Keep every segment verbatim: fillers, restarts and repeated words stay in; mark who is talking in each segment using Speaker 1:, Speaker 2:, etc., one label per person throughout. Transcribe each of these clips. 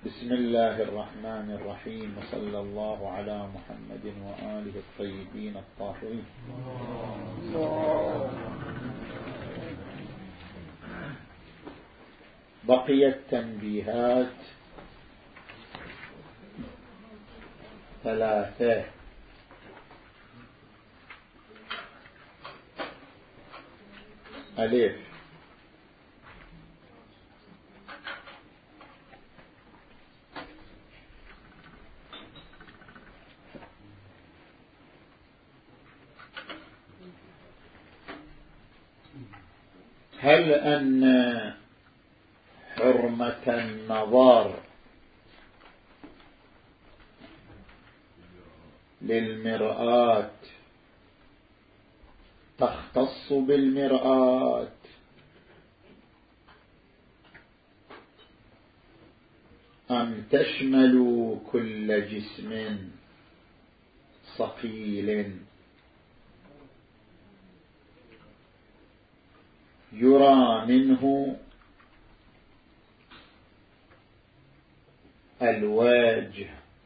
Speaker 1: بسم الله الرحمن الرحيم، وصلى الله على محمد وآله الطيبين الطاهرين. بقيت تنبيهات ثلاثة. ألف: هل أن حرمة النظر للمرآة تختص بالمرآة أم تشمل كل جسم صقيل يرى منه الوجه؟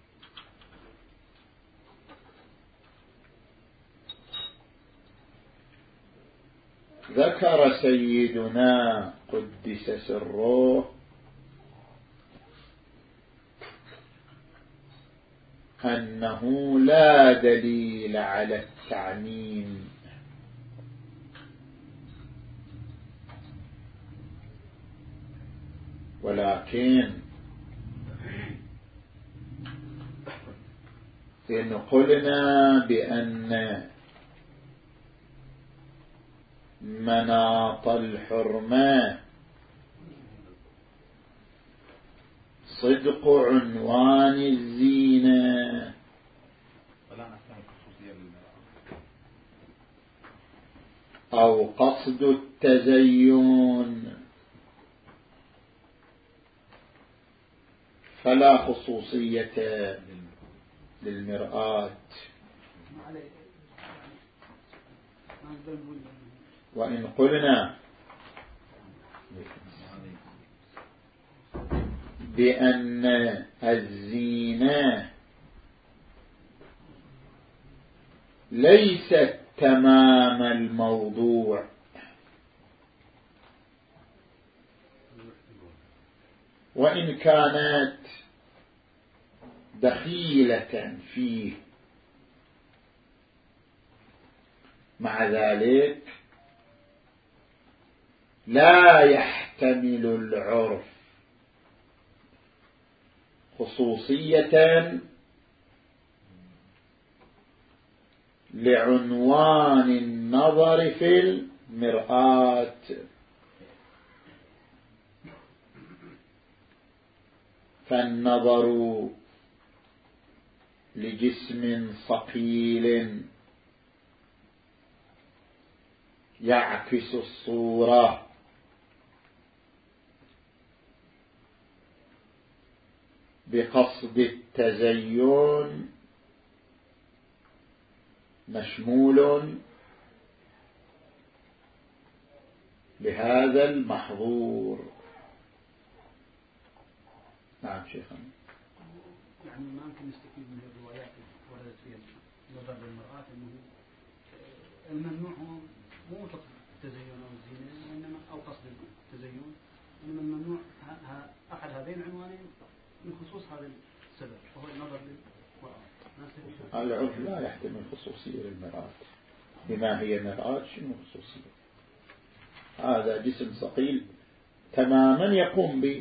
Speaker 1: ذكر سيدنا قدس سره أنه لا دليل على التعميم، ولكن إن قلنا بأن مناط الحرمة صدق عنوان الزينة أو قصد التزين فلا خصوصية للمرآة. وإن قلنا بأن الزينة ليست تمام الموضوع وإن كانت دخيلة فيه، مع ذلك لا يحتمل العرف خصوصية لعنوان النظر في المرآة. فالنظر لجسم صقيل يعكس الصورة بقصد التزين مشمول بهذا المحظور. نعم شيخنا.
Speaker 2: يعني ما يمكن نستفيد من الروايات اللي وردت فيها نظر للمرآة انه الممنوع هو مو مطلق التزين او الزينة وانما او قصد التزين، انما الممنوع احد هذين العنوانين من خصوص هذا السبب وهو النظر للمرآة.
Speaker 1: العرف لا يحتمل خصوصية للمرآة. بما هي مرآة شنو خصوصية؟ هذا جسم ثقيل تماما يقوم ب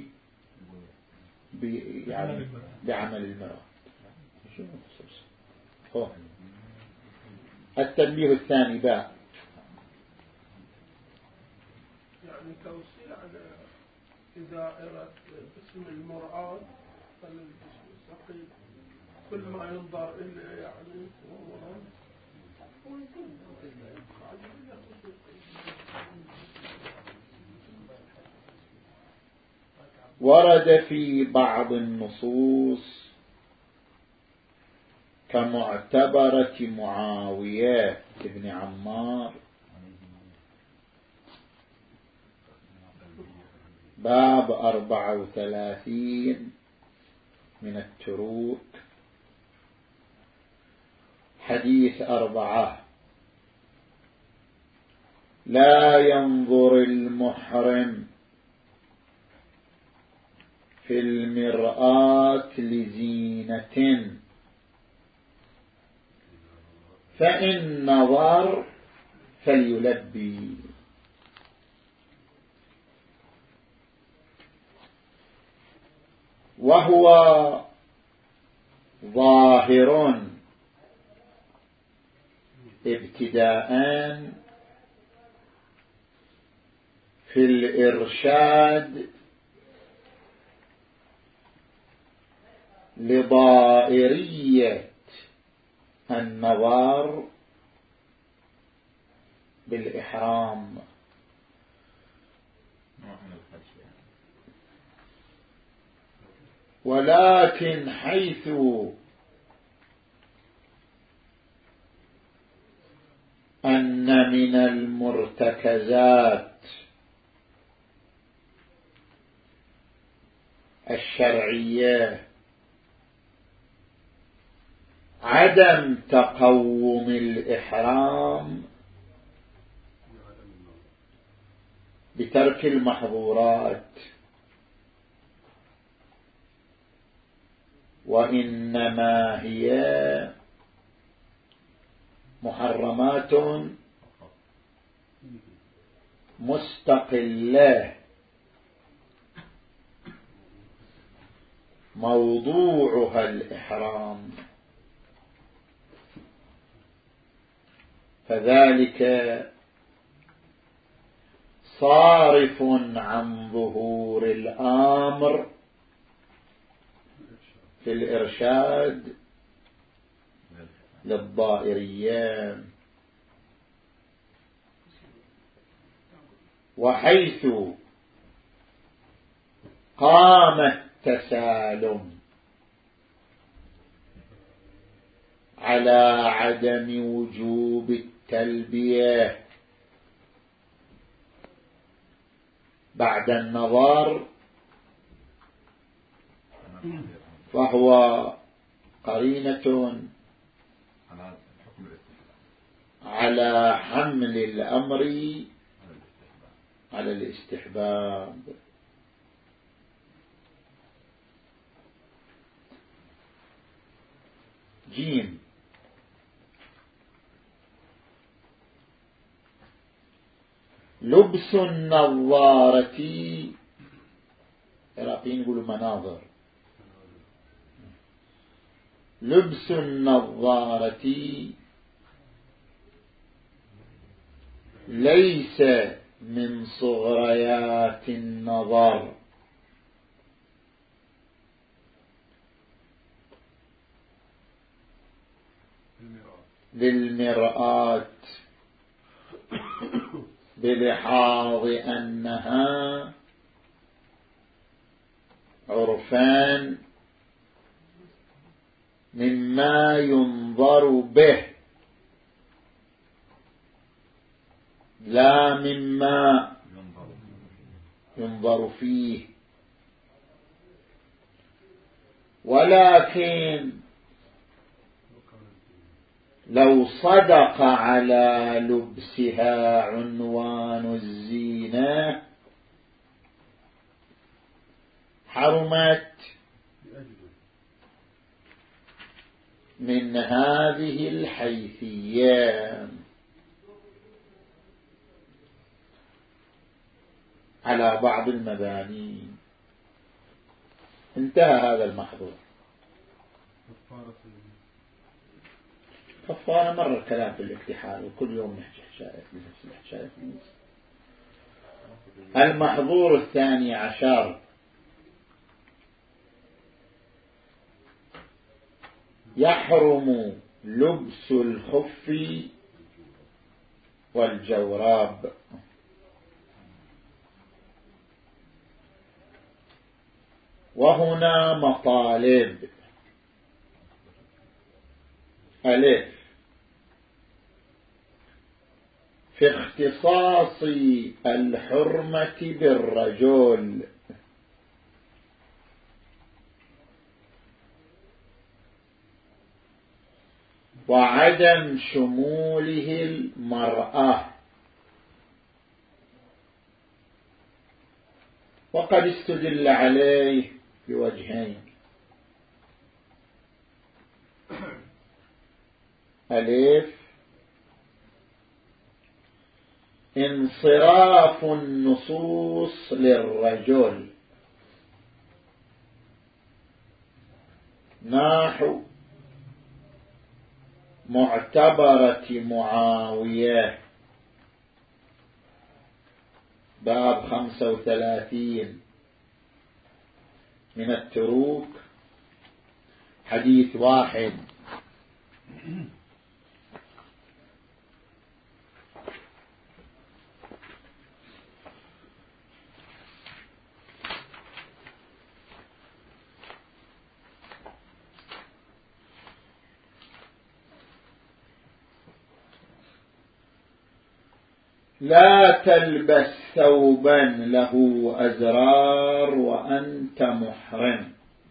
Speaker 1: يعني بعمل المرأة. شنو خصوص؟ التنبيه الثاني باء،
Speaker 3: يعني توصيل على إذا أردت اسم المرآة فالجسم الثقيل كل ما ينظر إليه يعني
Speaker 1: ورد في بعض النصوص كمعتبرة معاوية بن عمار باب أربعة وثلاثين من التروك. حديث أربعة: لا ينظر المحرم في المرآة لزينة، فإن نظر فليلبي. وهو ظاهر ابتداء في الإرشاد لضائرية النظر بالإحرام، ولكن حيث أن من المرتكزات الشرعية عدم تقوم الإحرام بترك المحظورات، وإنما هي محرمات مستقلة موضوعها الإحرام، فذلك صارف عن ظهور الأمر في الإرشاد للضائرية. وحيث قام التسالم على عدم وجوب التلبية بعد النظر، فهو قرينة على حمل الأمر على الاستحباب. جيم: لبس النظارة، العراقيين يقولوا مناظر، لبس النظارة ليس من صغريات النظر، للمرآة، بلحاظ أنها عرفان مما ينظر به لا مما ينظر فيه. ولكن لو صدق على لبسها عنوان الزينة حرمت من هذه الحيثية على بعض المباني. انتهى هذا المحظور. كفارة مر الكلام في الاكتحال، وكل يوم نحكي حشاية بنفس الحشاية. المحظور الثاني عشر: يحرم لبس الخف والجوراب. وهنا مطالب: ألف، في اختصاص الحرمة بالرجل، وعدم شموله المرأة. وقد استدل عليه بوجهين: ألف انصراف النصوص للرجل نحو معتبرة معاوية باب خمسة وثلاثين من التروك حديث واحد: لا تلبس ثوبا له أزرار وأنت محرم،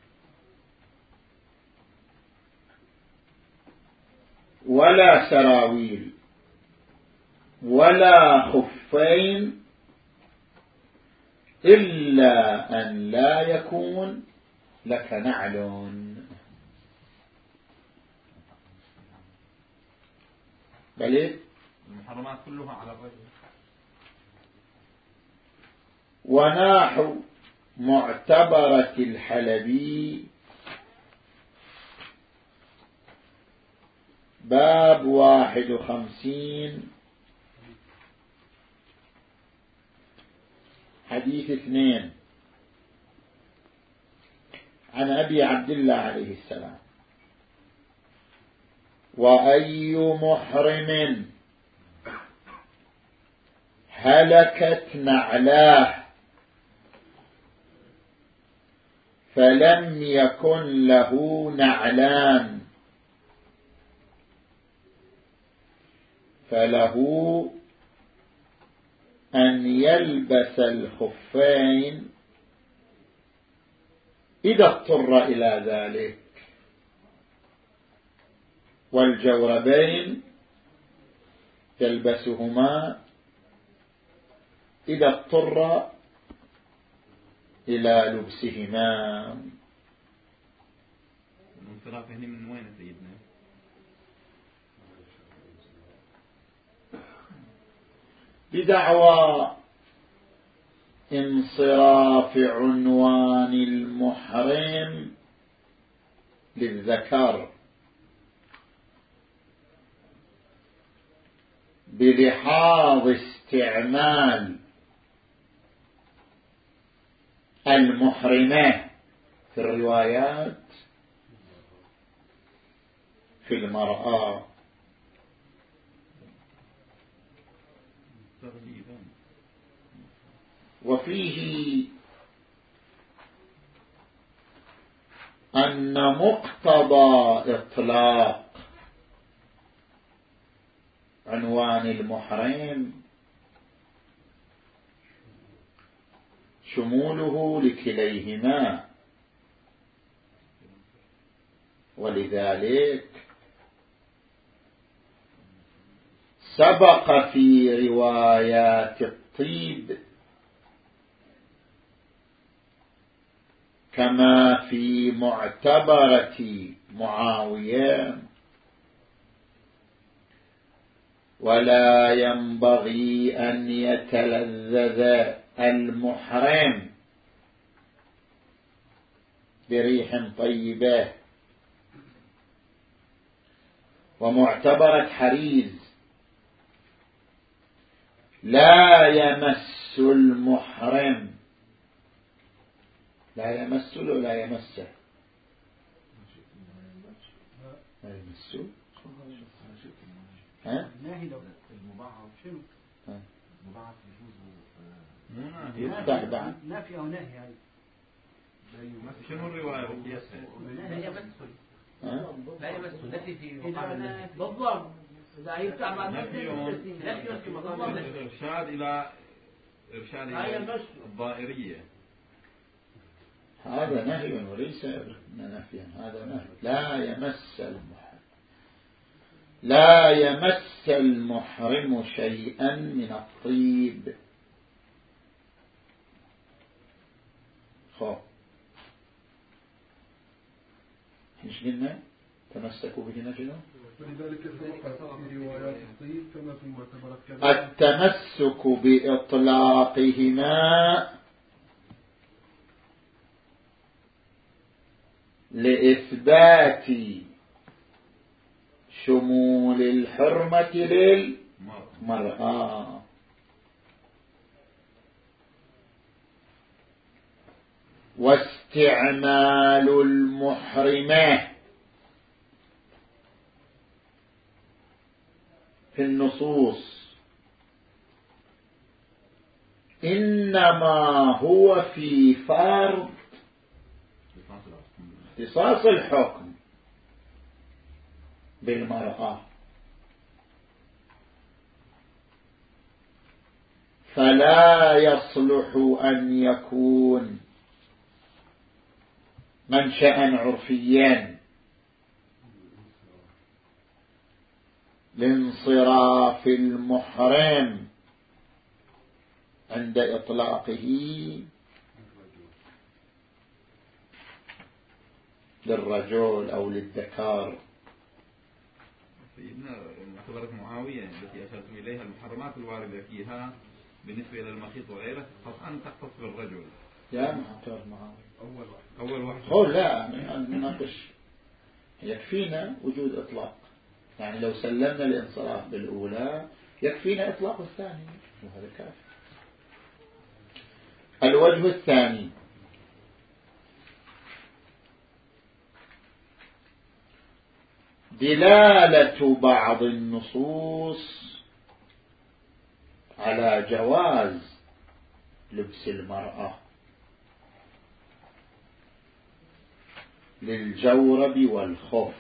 Speaker 1: ولا سراويل ولا خفين إلا أن لا يكون لك نعل. بل
Speaker 4: المحرمات كلها على الرجل.
Speaker 1: وناحو معتبرة الحلبي باب واحد وخمسين حديث اثنين عن أبي عبد الله عليه السلام: وأي محرم هلكت نعلاه فلم يكن له نعلان فله أن يلبس الخفين إذا اضطر إلى ذلك، والجوربين يلبسهما إذا اضطر إلى لبسهما.
Speaker 4: الانصراف هنا من وين سيدنا؟
Speaker 1: بدعوى انصراف عنوان المحرم للذكر بلحاظ استعمال المحرمة في الروايات في المرأة. وفيه أن مقتضى إطلاق عنوان المحرم شموله لكليهما، ولذلك سبق في روايات الطيب كما في معتبرة معاوية: ولا ينبغي أن يتلذذ المحرم بريح طيبة. ومعتبرة حريز: لا يمس المحرم، لا يمس له لا يمسه، لا يمسه. ها؟
Speaker 2: ناهي لو المبعض شنو؟ المبعض يجوز
Speaker 1: يفتح بعد
Speaker 2: نافي أو ناهي هاي.
Speaker 4: شنو الرواية؟
Speaker 2: لا يمسه
Speaker 5: لا يمسه نفي في مقام النهي بالضبط. إذا يفتح بعد
Speaker 4: نفي
Speaker 5: في مقام النهي
Speaker 4: إرشاد إلى إرشاد إلى الضائرية.
Speaker 1: هذا نهي وليس نفيا، هذا نهي. لا يمس المحرم لا يمس المحرم شيئا من الطيب. خب ايش قلنا؟ تمسكوا به نجنه.
Speaker 6: ولذلك توقف في روايات الطيب كما في معتبرات كذا
Speaker 1: التمسك بإطلاقهما لإثبات شمول الحرمة للمرأة. واستعمال المحرمة في النصوص إنما هو في فرض اختصاص الحكم بالمرأة، فلا يصلح أن يكون منشأ عرفيا لانصراف المحرم عند إطلاقه للرجل أو للذكر.
Speaker 4: سيدنا معتبرة معاوية التي أشرتم إليها المحرمات الواردة فيها بالنسبة إلى المخيط وغيره قطعا تختص بالرجل.
Speaker 1: يا معتبر معاوية
Speaker 4: أول واحد أول واحد
Speaker 1: هو لا نناقش. يكفينا وجود إطلاق، يعني لو سلمنا الانصراف بالأولى يكفينا إطلاق الثاني وهذا كافي. الوجه الثاني دلالة بعض النصوص على جواز لبس المرأة للجورب والخف،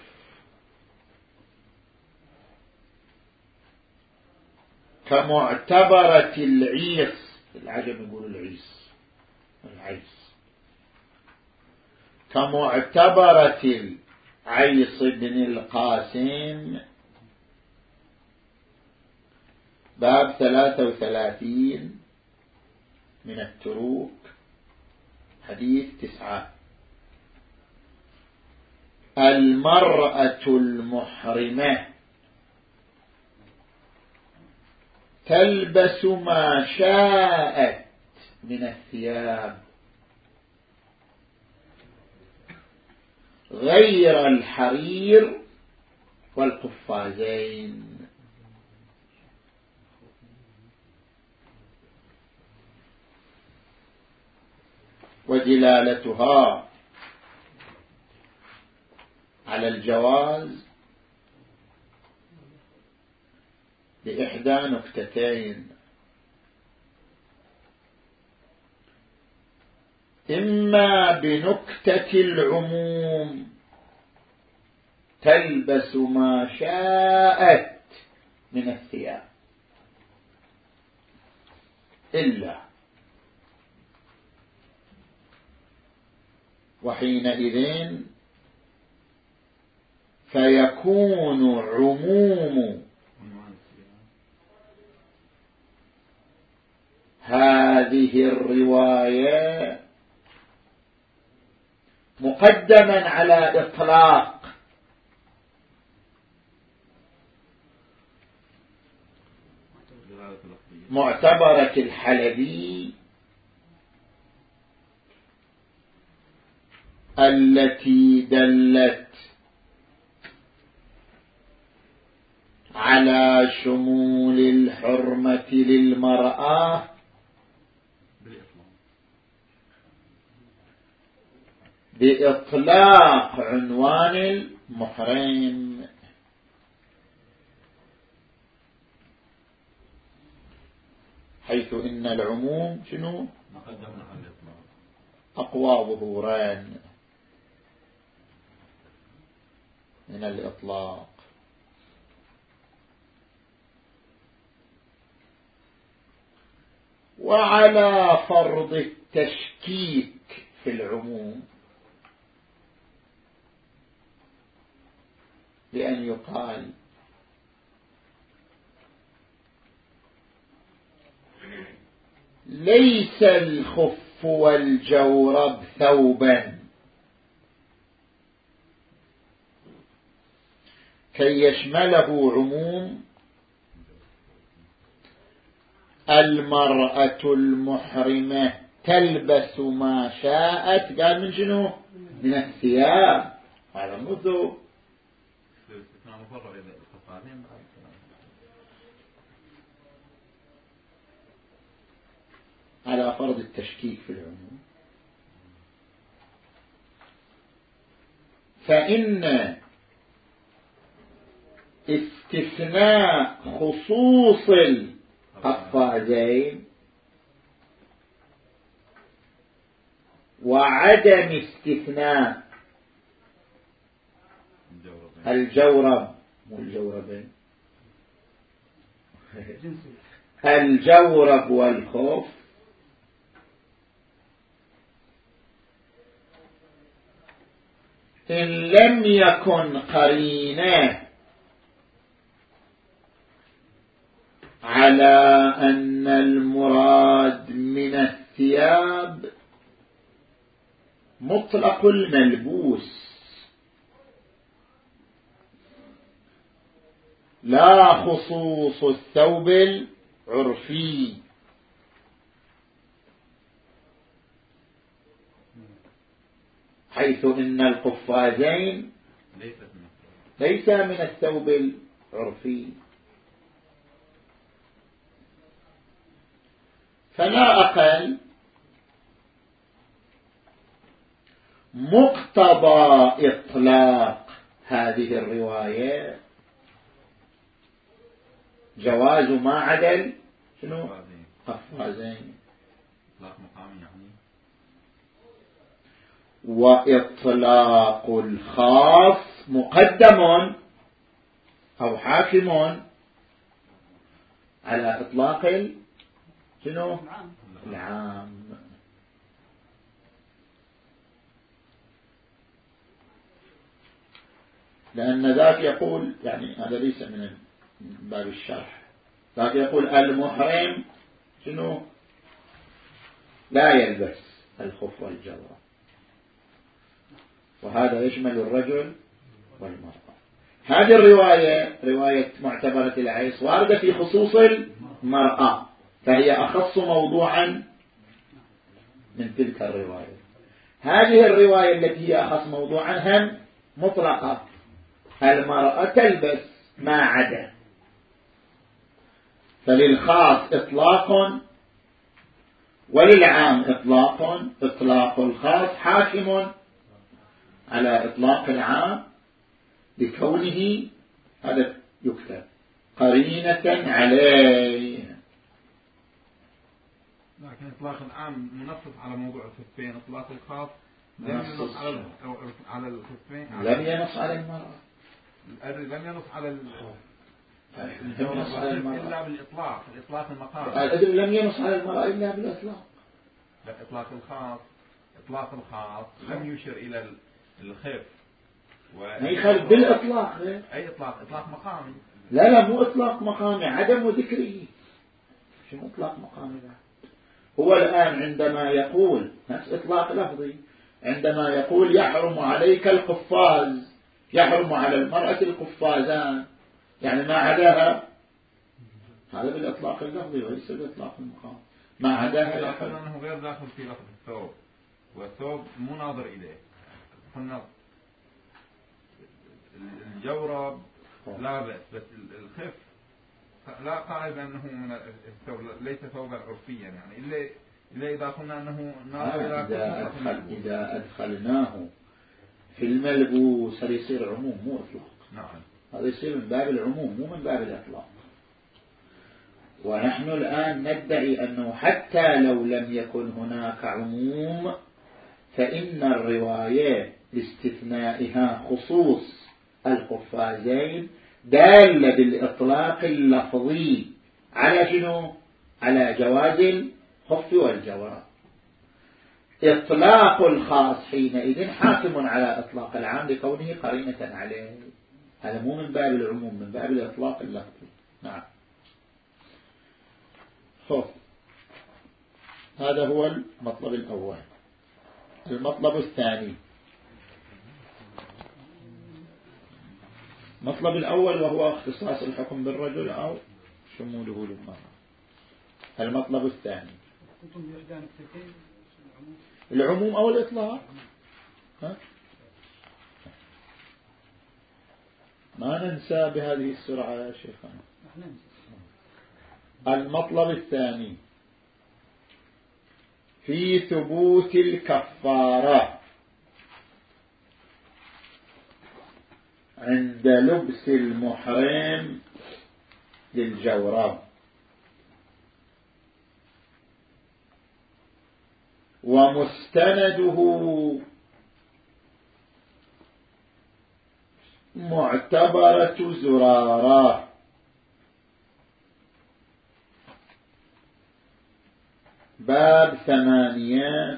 Speaker 1: كمعتبرة العيص، العجم يقول العيس العيس، كمعتبرة العيص بن القاسم باب ثلاثة وثلاثين من التروك حديث تسعة: المرأة المحرمة تلبس ما شاءت من الثياب غير الحرير والقفازين. ودلالتها على الجواز بإحدى نكتتين: إما بنكتة العموم تلبس ما شاءت من الثياب، إلا وحينئذ فيكون عموم هذه الرواية مقدما على إطلاق معتبرة الحلبي التي دلت على شمول الحرمة للمرأة بإطلاق عنوان المحرم. حيث إن العموم شنو أقوى ظهوران من الإطلاق. وعلى فرض التشكيك في العموم بأن يقال ليس الخف والجورب ثوبا كي يشمله عموم المرأة المحرمة تلبس ما شاءت، قال من شنو؟ من الثياب، هذا مو ذوب. على فرض التشكيك في العموم، فإن استثناء خصوص القفازين وعدم استثناء الجورب والجوربين الجورب والخف إن لم يكن قرينة على أن المراد من الثياب مطلق الملبوس لا خصوص الثوب العرفي، حيث إن القفازين ليس من الثوب العرفي. فلا أقل مقتضى إطلاق هذه الرواية جواز ما عدل شنو؟ قفازين. وإطلاق الخاص مقدم أو حاكم على إطلاق شنو؟ العام. لأن ذاك يقول، يعني هذا ليس من باب الشرح، ذاك يقول المحرم شنو؟ لا يلبس الخف والجورب، وهذا يشمل الرجل والمرأة. هذه الرواية رواية معتبرة العيس واردة في خصوص المرأة، فهي أخص موضوعا من تلك الرواية. هذه الرواية التي هي أخص موضوعا هم مطلقة، المرأة تلبس ما عدا، فللخاص إطلاق وللعام إطلاق. إطلاق الخاص حاكم على إطلاق العام لكونه هذا يكتب قرينة عليه.
Speaker 4: لكن إطلاق العام منصف على موضوع الخفين، إطلاق الخاص لم ينص على على الخفين،
Speaker 1: لم ينص على المرأة،
Speaker 4: لم ينص على
Speaker 1: ينص على المرأة
Speaker 4: إلا بالإطلاق، الإطلاق المقام.
Speaker 1: الأدل لم ينص على المرأة إلا بالإطلاق.
Speaker 4: لا، إطلاق الخاص إطلاق الخاص لم يشر إلى الخف
Speaker 1: ما يخالف بالإطلاق.
Speaker 4: أي إطلاق؟ إطلاق مقامي.
Speaker 1: لا لا مو إطلاق مقامي، عدم ذكره. شنو إطلاق مقامي ذا؟ هو الآن عندما يقول نفس إطلاق لفظي، عندما يقول يحرم عليك القفاز، يحرم على المرأة القفازان، يعني ما عداها، هذا بالإطلاق اللفظي وليس بالإطلاق المقام. ما عداها
Speaker 4: يحرم. أنه غير داخل في لفظ الثوب، والثوب مو ناظر إليه. قلنا الجورب لا بأس، بس الخف لا قاعد أنه من الثوب، ليس ثوبا عرفيا، يعني إلا إلا إذا قلنا أنه ناظر.
Speaker 1: إذا أدخل إذا أدخلناه في الملبوس هذا يصير عموم مو إطلاق.
Speaker 4: نعم،
Speaker 1: هذا يصير من باب العموم مو من باب الإطلاق. ونحن الآن ندعي أنه حتى لو لم يكن هناك عموم، فإن الرواية لاستثنائها خصوص القفازين دالة بالإطلاق اللفظي على شنو؟ على جواز الخف والجورب. إطلاق الخاص حينئذ حاكم على إطلاق العام لكونه قرينة عليه. هذا مو من باب العموم، من باب الإطلاق اللفظي. نعم. خف هذا هو المطلب الأول. المطلب الثاني، المطلب الأول وهو اختصاص الحكم بالرجل أو شموله للمرأة. المطلب الثاني العموم أو الإطلاق. ها؟ ما ننسى بهذه السرعة يا شيخنا. المطلب الثاني في ثبوت الكفارة عند لبس المحرم للجورب، ومستنده معتبرة زرارة، باب ثمانية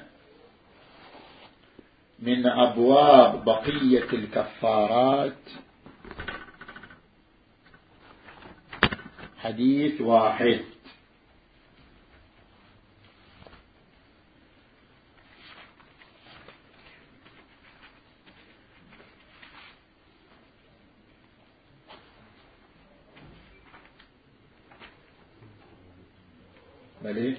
Speaker 1: من أبواب بقية الكفارات، حديث واحد. بلي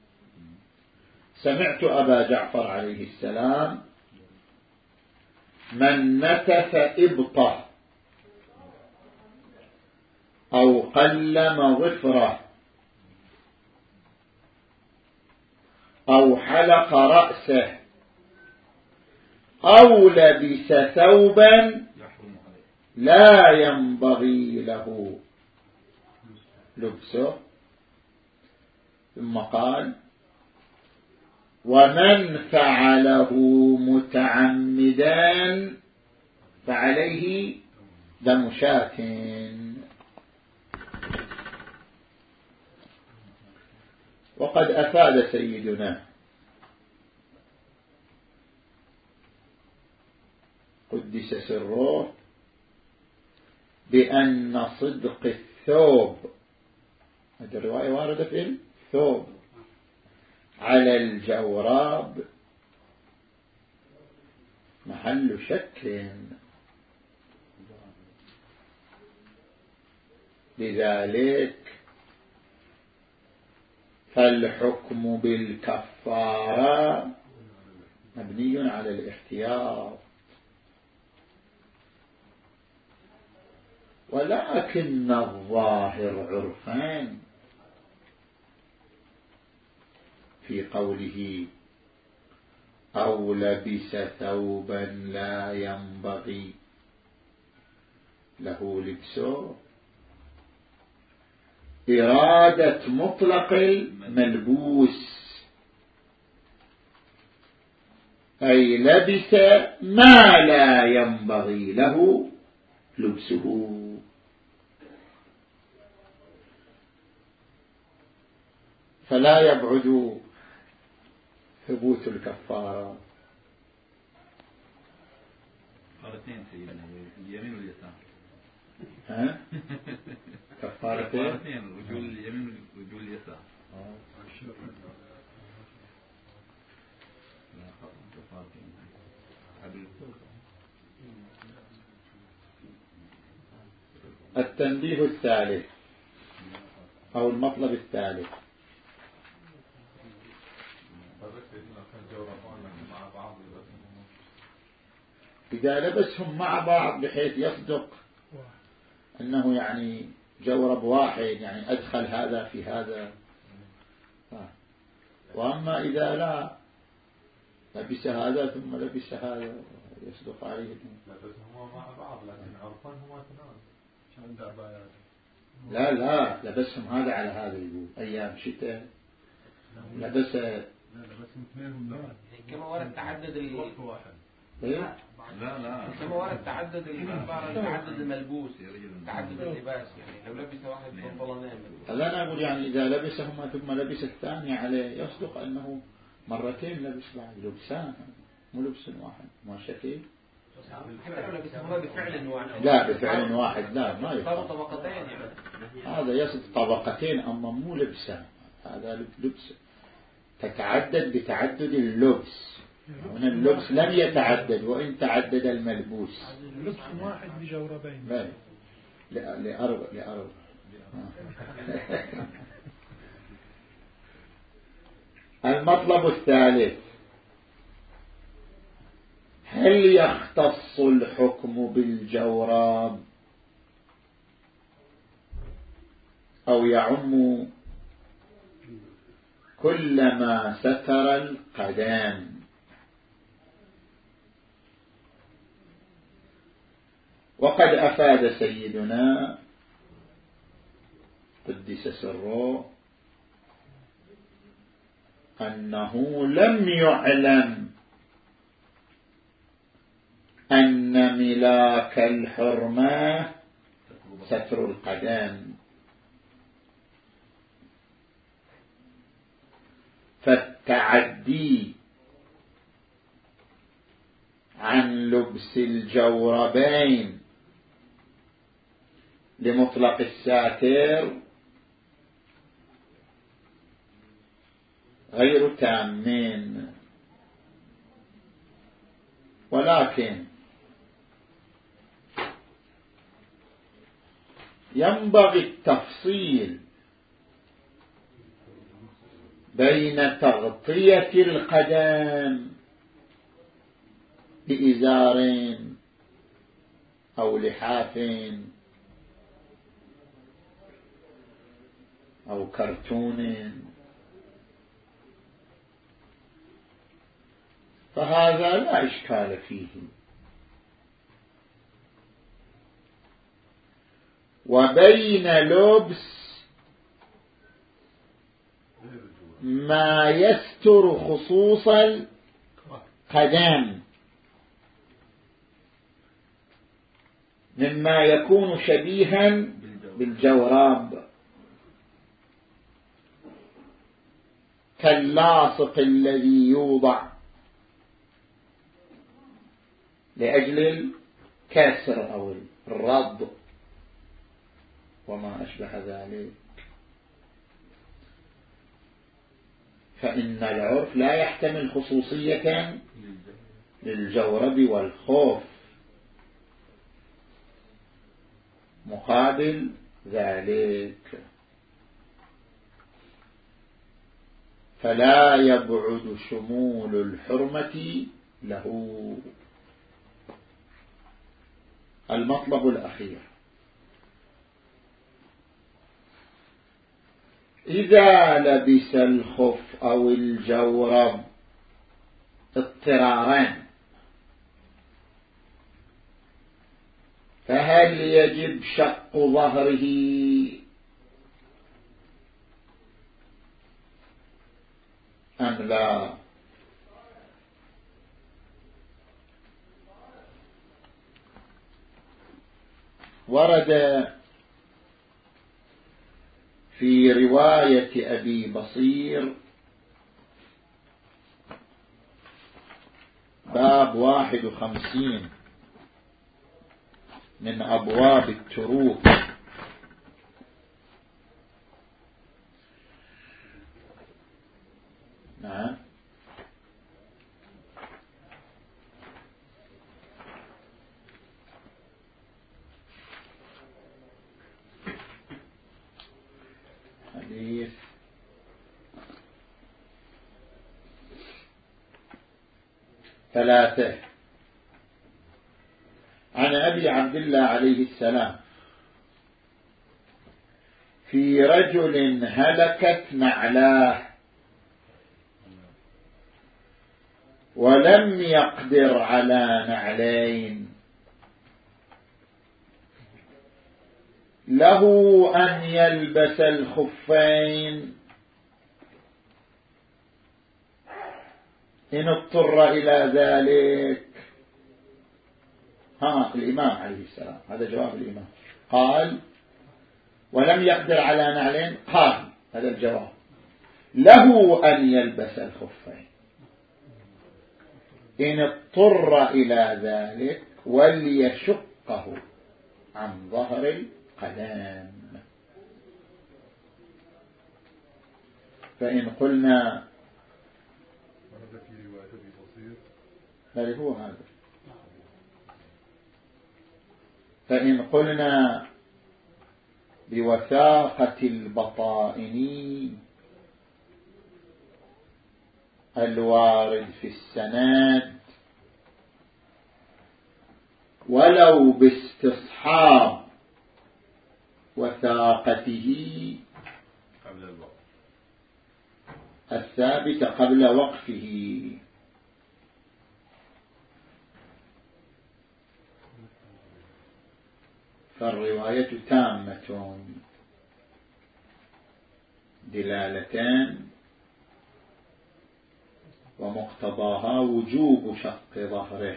Speaker 1: سمعت أبا جعفر عليه السلام من نتف إبطه أو قلم ظفره أو حلق رأسه أو لبس ثوبا لا ينبغي له لبسه، ثم قال ومن فعله متعمدا فعليه دم شاة. وقد أفاد سيدنا قدس سره بأن صدق الثوب، هذه الرواية واردة في الثوب، على الجوراب محل شك، لذلك فالحكم بالكفارة مبني على الاحتياط. ولكن الظاهر عرفان في قوله أو لبس ثوبا لا ينبغي له لبسه إرادة مطلق الملبوس، أي لبس ما لا ينبغي له لبسه. فلا يبعد ثبوت الكفارة.
Speaker 4: كفارتين سيدنا، اليمين واليسار.
Speaker 1: ها؟ كفارتين
Speaker 4: رجول اليمين ورجول اليسار.
Speaker 1: التنبيه الثالث أو المطلب الثالث، إذا لبسهم مع بعض بحيث يصدق أنه يعني جورب واحد، يعني أدخل هذا في هذا. وأما إذا لا لبس هذا ثم لبس هذا يصدق عليه.
Speaker 7: لبسهما مع بعض لكن عرفان هما اثنان.
Speaker 1: لا لا لبسهم هذا على هذا، يقول أيام شتاء لبس
Speaker 6: لا لبسهم اثنين
Speaker 5: كما ورد تعدد الوقت واحد.
Speaker 1: إيه؟
Speaker 4: لا لا
Speaker 5: كما ورد تعدد الكفارة، تعدد الملبوس، تعدد اللباس، يعني لو لبس واحد بنطلونين.
Speaker 1: هذا أنا أقول يعني إذا لبسهما ثم لبس الثاني عليه يصدق أنه مرتين لبس بعد، لبسان مو لبس واحد، ما شكيل.
Speaker 5: حتى لو لبسهما بفعل واحد.
Speaker 1: لا بفعل واحد لا ما يفعل.
Speaker 5: طبقتين يعني.
Speaker 1: هذا يصد طبقتين أما مو لبسان، هذا لبس. تتعدد بتعدد اللبس، هنا اللبس لم يتعدد وإن تعدد الملبوس.
Speaker 8: لبس واحد بجوربين.
Speaker 1: لا لأربع لأربع المطلب الثالث: هل يختص الحكم بالجورب أو يعم كل ما ستر القدام؟ وقد أفاد سيدنا قدس سره أنه لم يعلم أن ملاك الحرمة ستر القدم، فالتعدي عن لبس الجوربين لمطلق الساتر غير تامين، ولكن ينبغي التفصيل بين تغطية القدم بإزار أو لحاف أو كرتون، فهذا لا إشكال فيه. وبين لبس ما يستر خصوص القدم مما يكون شبيها بالجورب كاللاصق الذي يوضع لأجل الكسر أو الرد وما أشبه ذلك، فإن العرف لا يحتمل خصوصية للجورب والخوف، مقابل ذلك فلا يبعد شمول الحرمة له. المطلب الأخير: إذا لبس الخف أو الجورب اضطرارا فهل يجب شق ظهره أم لا؟ ورد في رواية أبي بصير باب واحد وخمسين من أبواب التروك نعم حديث ثلاثة عن أبي عبد الله عليه السلام: في رجل هلكت نعلاه ولم يقدر على نعلين، له أن يلبس الخفين إن اضطر إلى ذلك. ها الإمام عليه السلام، هذا جواب الإمام، قال ولم يقدر على نعلين، قال هذا الجواب له أن يلبس الخفين إن اضطر إلى ذلك وليشقه عن ظهر القدم. فإن قلنا
Speaker 6: ورد في رواية أبي بصير
Speaker 1: هل هو هذا؟ فإن قلنا بوثاقة البطائن الوارد في السند ولو باستصحاب وثاقته
Speaker 5: قبل الوقت
Speaker 1: الثابت قبل وقفه، فالرواية تامة دلالتان ومقتضاها وجوب شق ظهره،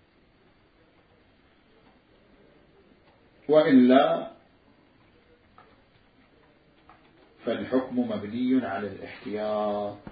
Speaker 1: وإلا فالحكم مبني على الاحتياط.